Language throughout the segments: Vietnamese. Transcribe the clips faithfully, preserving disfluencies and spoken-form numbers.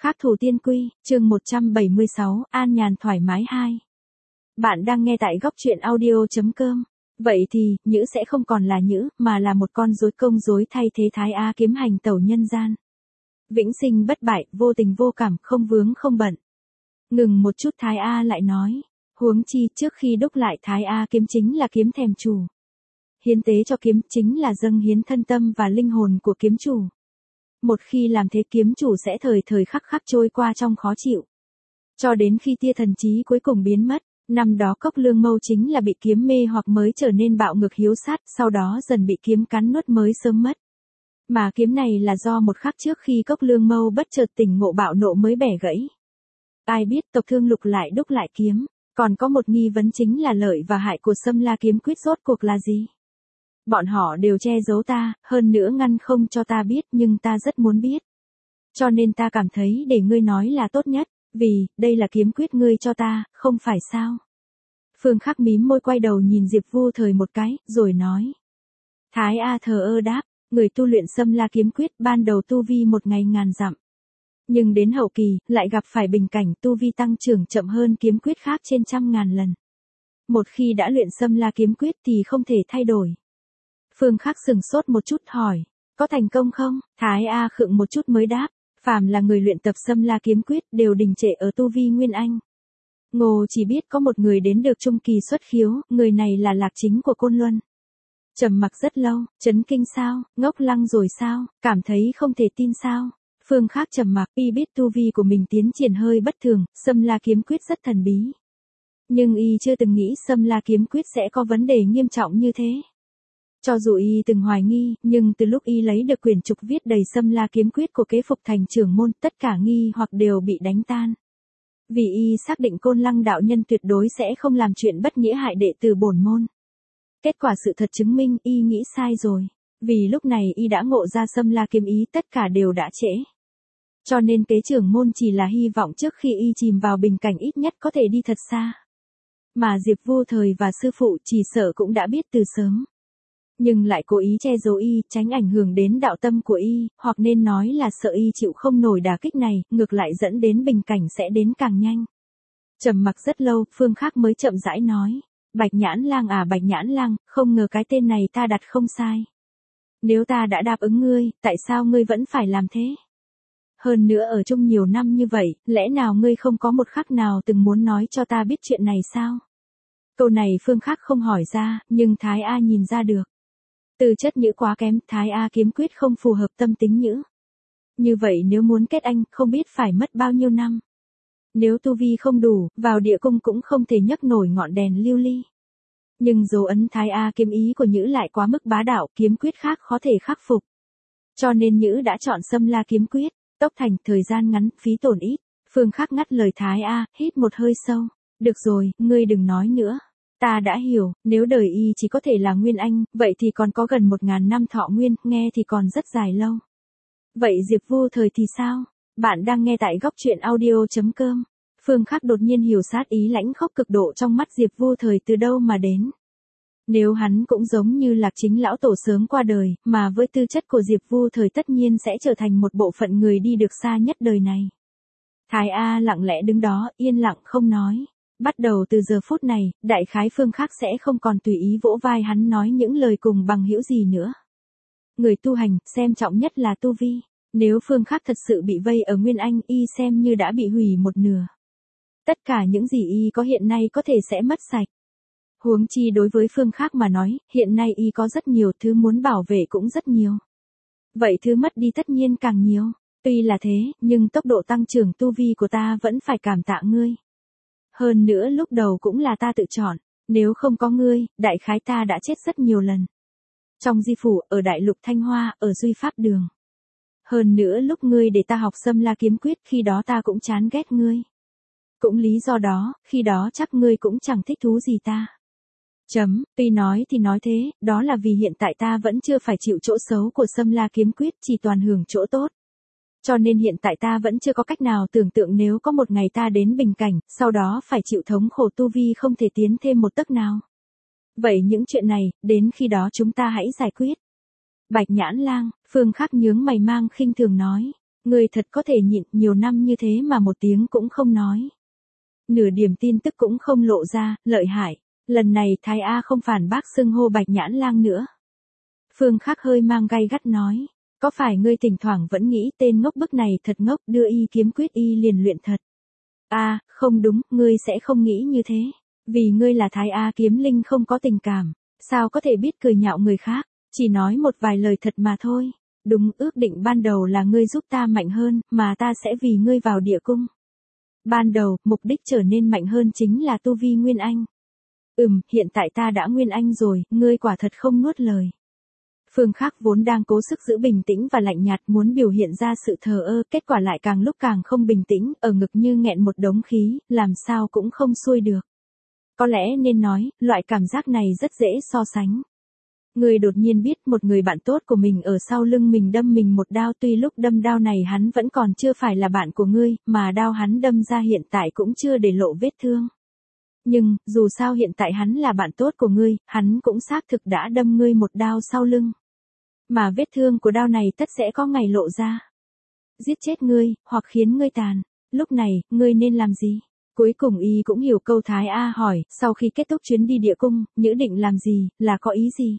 Khắc thủ tiên quy, chương một trăm bảy mươi sáu, an nhàn thoải mái hai. Bạn đang nghe tại góc truyện audio.com. Vậy thì, Nhữ sẽ không còn là Nhữ, mà là một con rối công rối thay thế Thái A kiếm hành tẩu nhân gian. Vĩnh sinh bất bại, vô tình vô cảm, không vướng không bận. Ngừng một chút Thái A lại nói. Huống chi, trước khi đúc lại Thái A kiếm chính là kiếm thèm chủ. Hiến tế cho kiếm chính là dâng hiến thân tâm và linh hồn của kiếm chủ. Một khi làm thế kiếm chủ sẽ thời thời khắc khắc trôi qua trong khó chịu. Cho đến khi tia thần trí cuối cùng biến mất, năm đó Cốc Lương Mâu chính là bị kiếm mê hoặc mới trở nên bạo ngược hiếu sát, sau đó dần bị kiếm cắn nuốt mới sớm mất. Mà kiếm này là do một khắc trước khi Cốc Lương Mâu bất chợt tỉnh ngộ bạo nộ mới bẻ gãy. Ai biết tộc Thương Lục lại đúc lại kiếm, còn có một nghi vấn chính là lợi và hại của Sâm La kiếm quyết rốt cuộc là gì? Bọn họ đều che giấu ta, hơn nữa ngăn không cho ta biết, nhưng ta rất muốn biết. Cho nên ta cảm thấy để ngươi nói là tốt nhất, vì, đây là kiếm quyết ngươi cho ta, không phải sao? Phương Khắc mím môi quay đầu nhìn Diệp Vu Thời một cái, rồi nói. Thái A thờ ơ đáp, người tu luyện Sâm La kiếm quyết ban đầu tu vi một ngày ngàn dặm. Nhưng đến hậu kỳ, lại gặp phải bình cảnh tu vi tăng trưởng chậm hơn kiếm quyết khác trên trăm ngàn lần. Một khi đã luyện Sâm La kiếm quyết thì không thể thay đổi. Phương Khắc sừng sốt một chút hỏi, có thành công không? Thái A khựng một chút mới đáp, phàm là người luyện tập Sâm La kiếm quyết đều đình trệ ở tu vi Nguyên Anh. Ngô chỉ biết có một người đến được trung kỳ xuất khiếu, người này là Lạc Chính của Côn Luân. Trầm mặc rất lâu, chấn kinh sao, ngốc lăng rồi sao, cảm thấy không thể tin sao? Phương Khắc trầm mặc, y biết tu vi của mình tiến triển hơi bất thường, Sâm La kiếm quyết rất thần bí. Nhưng y chưa từng nghĩ Sâm La kiếm quyết sẽ có vấn đề nghiêm trọng như thế. Cho dù y từng hoài nghi, nhưng từ lúc y lấy được quyển trục viết đầy Sâm La kiếm quyết của Kế Phục Thành trưởng môn, tất cả nghi hoặc đều bị đánh tan. Vì y xác định Côn Lăng đạo nhân tuyệt đối sẽ không làm chuyện bất nghĩa hại đệ tử bổn môn. Kết quả sự thật chứng minh y nghĩ sai rồi. Vì lúc này y đã ngộ ra Sâm La kiếm ý, tất cả đều đã trễ. Cho nên kế trưởng môn chỉ là hy vọng trước khi y chìm vào bình cảnh ít nhất có thể đi thật xa. Mà Diệp Vu Thời và sư phụ chỉ sợ cũng đã biết từ sớm. Nhưng lại cố ý che giấu y, tránh ảnh hưởng đến đạo tâm của y, hoặc nên nói là sợ y chịu không nổi đả kích này, ngược lại dẫn đến bình cảnh sẽ đến càng nhanh. Trầm mặc rất lâu, Phương Khắc mới chậm rãi nói, Bạch Nhãn Lang à Bạch Nhãn Lang, không ngờ cái tên này ta đặt không sai. Nếu ta đã đáp ứng ngươi, tại sao ngươi vẫn phải làm thế? Hơn nữa ở chung nhiều năm như vậy, lẽ nào ngươi không có một khắc nào từng muốn nói cho ta biết chuyện này sao? Câu này Phương Khắc không hỏi ra, nhưng Thái A nhìn ra được. Từ chất Nhữ quá kém, Thái A kiếm quyết không phù hợp tâm tính Nhữ. Như vậy nếu muốn kết anh, không biết phải mất bao nhiêu năm. Nếu tu vi không đủ, vào địa cung cũng không thể nhấc nổi ngọn đèn lưu ly. Nhưng dấu ấn Thái A kiếm ý của Nhữ lại quá mức bá đạo, kiếm quyết khác khó thể khắc phục. Cho nên Nhữ đã chọn Sâm La kiếm quyết, tốc thành, thời gian ngắn, phí tổn ít. Phương Khắc ngắt lời Thái A, hít một hơi sâu. Được rồi, ngươi đừng nói nữa. Ta đã hiểu, nếu đời y chỉ có thể là Nguyên Anh, vậy thì còn có gần một ngàn năm thọ nguyên, nghe thì còn rất dài lâu. Vậy Diệp Vu Thời thì sao? Bạn đang nghe tại góc truyện audio.com. Phương Khắc đột nhiên hiểu sát ý lãnh khốc cực độ trong mắt Diệp Vu Thời từ đâu mà đến. Nếu hắn cũng giống như Lạc Chính lão tổ sớm qua đời, mà với tư chất của Diệp Vu Thời tất nhiên sẽ trở thành một bộ phận người đi được xa nhất đời này. Thái A lặng lẽ đứng đó, yên lặng không nói. Bắt đầu từ giờ phút này, đại khái Phương Khắc sẽ không còn tùy ý vỗ vai hắn nói những lời cùng bằng hữu gì nữa. Người tu hành, xem trọng nhất là tu vi. Nếu Phương Khắc thật sự bị vây ở Nguyên Anh, y xem như đã bị hủy một nửa. Tất cả những gì y có hiện nay có thể sẽ mất sạch. Huống chi đối với Phương Khắc mà nói, hiện nay y có rất nhiều thứ muốn bảo vệ cũng rất nhiều. Vậy thứ mất đi tất nhiên càng nhiều. Tuy là thế, nhưng tốc độ tăng trưởng tu vi của ta vẫn phải cảm tạ ngươi. Hơn nữa lúc đầu cũng là ta tự chọn, nếu không có ngươi, đại khái ta đã chết rất nhiều lần. Trong di phủ, ở Đại Lục Thanh Hoa, ở Duy Pháp Đường. Hơn nữa lúc ngươi để ta học Sâm La kiếm quyết, khi đó ta cũng chán ghét ngươi. Cũng lý do đó, khi đó chắc ngươi cũng chẳng thích thú gì ta. Chấm, tuy nói thì nói thế, đó là vì hiện tại ta vẫn chưa phải chịu chỗ xấu của Sâm La kiếm quyết, chỉ toàn hưởng chỗ tốt. Cho nên hiện tại ta vẫn chưa có cách nào tưởng tượng nếu có một ngày ta đến bình cảnh, sau đó phải chịu thống khổ tu vi không thể tiến thêm một tấc nào. Vậy những chuyện này, đến khi đó chúng ta hãy giải quyết. Bạch Nhãn Lang, Phương Khắc nhướng mày mang khinh thường nói. Ngươi thật có thể nhịn nhiều năm như thế mà một tiếng cũng không nói. Nửa điểm tin tức cũng không lộ ra, lợi hại. Lần này Thái A không phản bác xưng hô Bạch Nhãn Lang nữa. Phương Khắc hơi mang gay gắt nói. Có phải ngươi thỉnh thoảng vẫn nghĩ tên ngốc bức này thật ngốc đưa y kiếm quyết y liền luyện thật? À, không đúng, ngươi sẽ không nghĩ như thế. Vì ngươi là Thái A kiếm linh không có tình cảm. Sao có thể biết cười nhạo người khác, chỉ nói một vài lời thật mà thôi. Đúng, ước định ban đầu là ngươi giúp ta mạnh hơn, mà ta sẽ vì ngươi vào địa cung. Ban đầu, mục đích trở nên mạnh hơn chính là tu vi Nguyên Anh. Ừm, hiện tại ta đã Nguyên Anh rồi, ngươi quả thật không nuốt lời. Phương Khắc vốn đang cố sức giữ bình tĩnh và lạnh nhạt muốn biểu hiện ra sự thờ ơ, kết quả lại càng lúc càng không bình tĩnh, ở ngực như nghẹn một đống khí, làm sao cũng không xuôi được. Có lẽ nên nói, loại cảm giác này rất dễ so sánh. Người đột nhiên biết một người bạn tốt của mình ở sau lưng mình đâm mình một đao, tuy lúc đâm đao này hắn vẫn còn chưa phải là bạn của ngươi, mà đao hắn đâm ra hiện tại cũng chưa để lộ vết thương. Nhưng, dù sao hiện tại hắn là bạn tốt của ngươi, hắn cũng xác thực đã đâm ngươi một đao sau lưng. Mà vết thương của đao này tất sẽ có ngày lộ ra. Giết chết ngươi, hoặc khiến ngươi tàn. Lúc này, ngươi nên làm gì? Cuối cùng y cũng hiểu câu Thái A hỏi, sau khi kết thúc chuyến đi địa cung, Nhữ định làm gì, là có ý gì?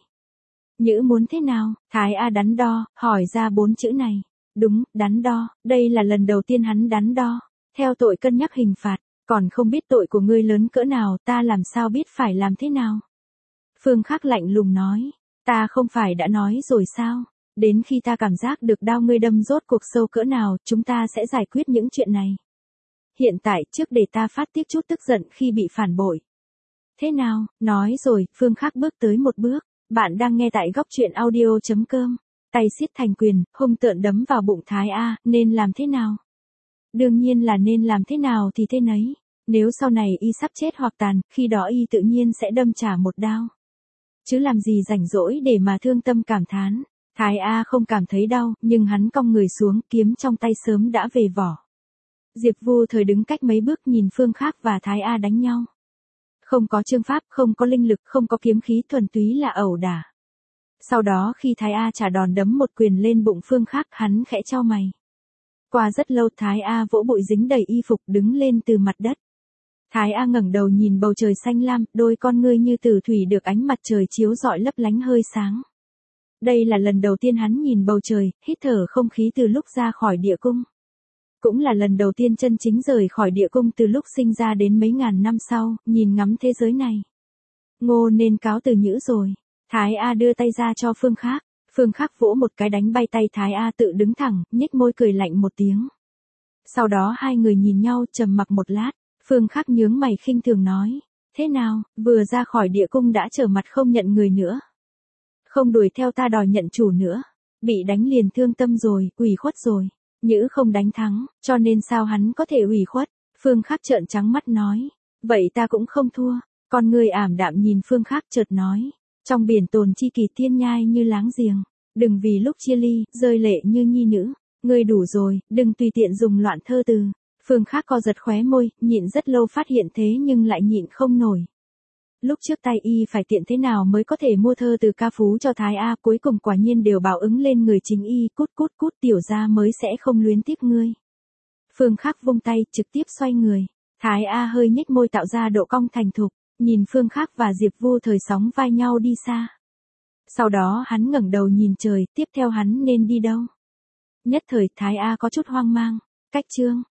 Nhữ muốn thế nào? Thái A đắn đo, hỏi ra bốn chữ này. Đúng, đắn đo, đây là lần đầu tiên hắn đắn đo. Theo tội cân nhắc hình phạt, còn không biết tội của ngươi lớn cỡ nào, ta làm sao biết phải làm thế nào? Phương Khắc lạnh lùng nói, ta không phải đã nói rồi sao? Đến khi ta cảm giác được đao ngươi đâm rốt cuộc sâu cỡ nào, chúng ta sẽ giải quyết những chuyện này. Hiện tại, trước để ta phát tiết chút tức giận khi bị phản bội. Thế nào? Nói rồi, Phương Khắc bước tới một bước. Bạn đang nghe tại góc truyện audio.com. Tay siết thành quyền, hung tợn đấm vào bụng Thái A, nên làm thế nào? Đương nhiên là nên làm thế nào thì thế nấy. Nếu sau này y sắp chết hoặc tàn, khi đó y tự nhiên sẽ đâm trả một đao. Chứ làm gì rảnh rỗi để mà thương tâm cảm thán. Thái A không cảm thấy đau, nhưng hắn cong người xuống, kiếm trong tay sớm đã về vỏ. Diệp Vu thời đứng cách mấy bước nhìn Phương Khắc và Thái A đánh nhau. Không có chương pháp, không có linh lực, không có kiếm khí, thuần túy là ẩu đả. Sau đó khi Thái A trả đòn đấm một quyền lên bụng Phương Khắc, hắn khẽ chau mày. Qua rất lâu Thái A vỗ bụi dính đầy y phục đứng lên từ mặt đất. Thái A ngẩng đầu nhìn bầu trời xanh lam, đôi con ngươi như tử thủy được ánh mặt trời chiếu rọi lấp lánh hơi sáng. Đây là lần đầu tiên hắn nhìn bầu trời, hít thở không khí từ lúc ra khỏi địa cung. Cũng là lần đầu tiên chân chính rời khỏi địa cung từ lúc sinh ra đến mấy ngàn năm sau, nhìn ngắm thế giới này. Ngô nên cáo từ Nhữ rồi. Thái A đưa tay ra cho Phương Khắc. Phương Khắc vỗ một cái đánh bay tay Thái A tự đứng thẳng, nhếch môi cười lạnh một tiếng. Sau đó hai người nhìn nhau trầm mặc một lát, Phương Khắc nhướng mày khinh thường nói. Thế nào, vừa ra khỏi địa cung đã trở mặt không nhận người nữa. Không đuổi theo ta đòi nhận chủ nữa. Bị đánh liền thương tâm rồi, ủy khuất rồi. Nhữ không đánh thắng, cho nên sao hắn có thể ủy khuất? Phương Khắc trợn trắng mắt nói. Vậy ta cũng không thua. Con người ảm đạm nhìn Phương Khắc chợt nói. Trong biển tồn chi kỳ thiên nhai như láng giềng. Đừng vì lúc chia ly, rơi lệ như nhi nữ. Ngươi đủ rồi, đừng tùy tiện dùng loạn thơ từ. Phương Khắc co giật khóe môi, nhịn rất lâu phát hiện thế nhưng lại nhịn không nổi. Lúc trước tay y phải tiện thế nào mới có thể mua thơ từ ca phú cho Thái A, cuối cùng quả nhiên đều báo ứng lên người chính y, cút cút cút tiểu ra mới sẽ không luyến tiếc ngươi. Phương Khắc vung tay, trực tiếp xoay người. Thái A hơi nhếch môi tạo ra độ cong thành thục, nhìn Phương Khắc và Diệp Vu thời sóng vai nhau đi xa. Sau đó hắn ngẩng đầu nhìn trời, tiếp theo hắn nên đi đâu? Nhất thời Thái A có chút hoang mang. Cách chương